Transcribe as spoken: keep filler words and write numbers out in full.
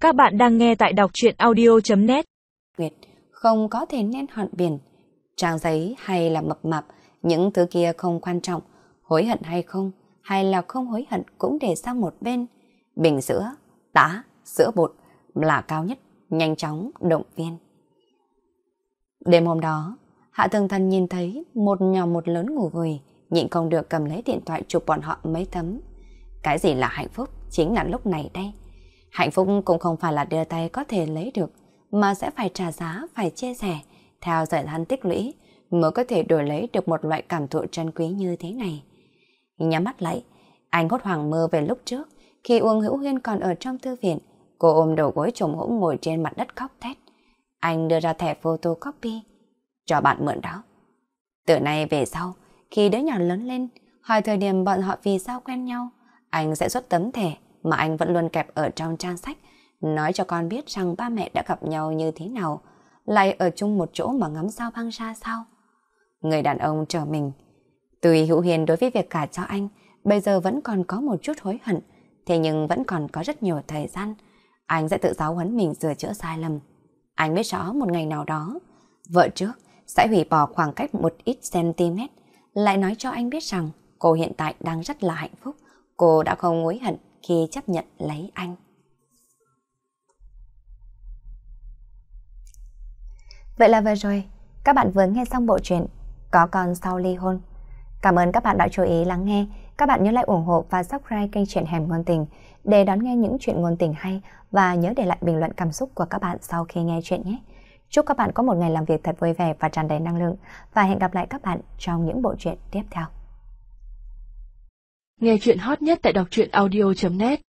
Các bạn đang nghe tại đọc truyện audio net. Nguyệt không có thể nên hận biển. Trang giấy hay là mập mạp, những thứ kia không quan trọng. Hối hận hay không, hay là không hối hận cũng để sang một bên. Bình sữa, đá, sữa bột là cao nhất, nhanh chóng động viên. Đêm hôm đó, Hạ Thường Thần nhìn thấy một nhỏ một lớn ngủ vùi, nhịn không được cầm lấy điện thoại chụp bọn họ mấy tấm. Cái gì là hạnh phúc chính là lúc này đây. Hạnh phúc cũng không phải là đưa tay có thể lấy được, mà sẽ phải trả giá, phải chia sẻ, theo thời gian tích lũy mới có thể đổi lấy được một loại cảm thụ trân quý như thế này. Nhắm mắt lại, anh hốt hoảng mơ về lúc trước, khi Uông Hữu Huyên còn ở trong thư viện, cô ôm đầu gối chồm hổm ngồi trên mặt đất khóc thét. Anh đưa ra thẻ photocopy, cho bạn mượn đó. Từ nay về sau, khi đứa nhỏ lớn lên, hỏi thời điểm bọn họ vì sao quen nhau, anh sẽ xuất tấm thẻ mà anh vẫn luôn kẹp ở trong trang sách, nói cho con biết rằng ba mẹ đã gặp nhau như thế nào, lại ở chung một chỗ mà ngắm sao băng ra sao. Người đàn ông trở mình. Tuy Hữu Hiền đối với việc cả cho anh bây giờ vẫn còn có một chút hối hận, thế nhưng vẫn còn có rất nhiều thời gian. Anh sẽ tự giáo huấn mình sửa chữa sai lầm. Anh biết rõ một ngày nào đó, vợ trước sẽ hủy bỏ khoảng cách một ít cm, lại nói cho anh biết rằng cô hiện tại đang rất là hạnh phúc. Cô đã không hối hận khi chấp nhận lấy anh. Vậy là vừa rồi, các bạn vừa nghe xong bộ truyện Có Con Sau Ly Hôn. Cảm ơn các bạn đã chú ý lắng nghe. Các bạn nhớ like ủng hộ và subscribe kênh Truyện Hẻm Ngôn Tình để đón nghe những chuyện ngôn tình hay, và nhớ để lại bình luận cảm xúc của các bạn sau khi nghe chuyện nhé. Chúc các bạn có một ngày làm việc thật vui vẻ và tràn đầy năng lượng, và hẹn gặp lại các bạn trong những bộ truyện tiếp theo. Nghe chuyện hot nhất tại đọc truyện audio net.